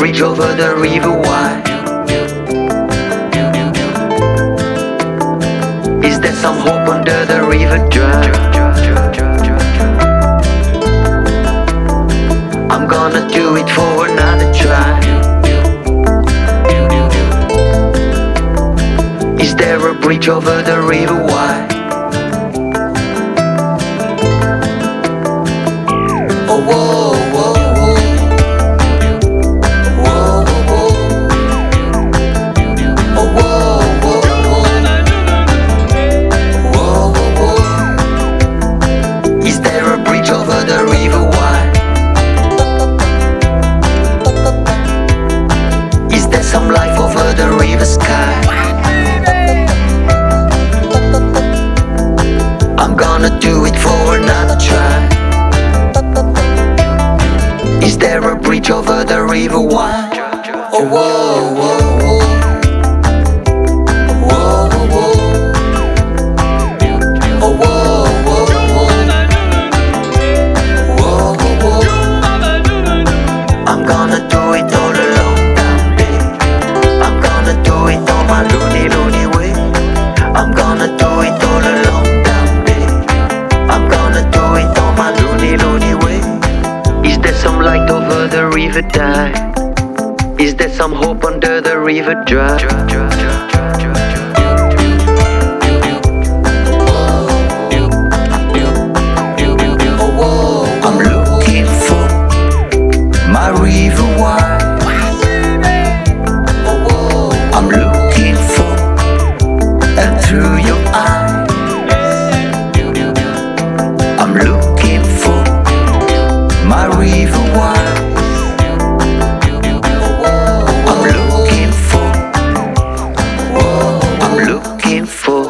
bridge over the river Wye? Is there some hope under the river dry? I'm gonna do it for another try. Is there a bridge over the river Wye? Oh, whoa, whoa, whoa. Whoa, whoa, whoa. Oh, whoa, whoa, whoa. Whoa, whoa, whoa. Is there a bridge over the river Wye? Is there some life over the river sky? I'm gonna do it for another try. Is there a bridge over the river Wye? Oh, whoa, whoa, whoa. Whoa, whoa. Oh, whoa, whoa, whoa. Whoa, whoa. I'm gonna do it all alone down there. I'm gonna do it on my loony, loony way. I'm gonna do it all alone down there. I'm gonna do it on my loony, loony way. Is there some light over the river Dye? Is there some hope under the river dry? I'm looking for my river Wye. I'm looking for, and through your eyes, I'm looking for my river Wye. I'm looking for, I'm looking for.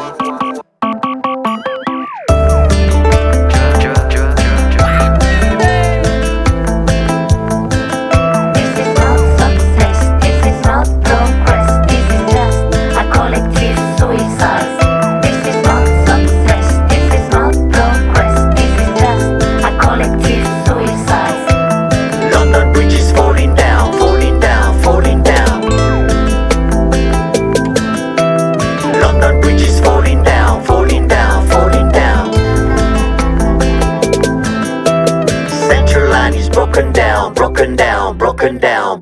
This is not success, this is not progress, this is just a collective suicide. This is not success, this is not progress, this is just a collective suicide. London Bridge is falling down, falling down, falling down. London Bridge is falling down, falling down, falling down. Central line is broken down, broken down, broken down.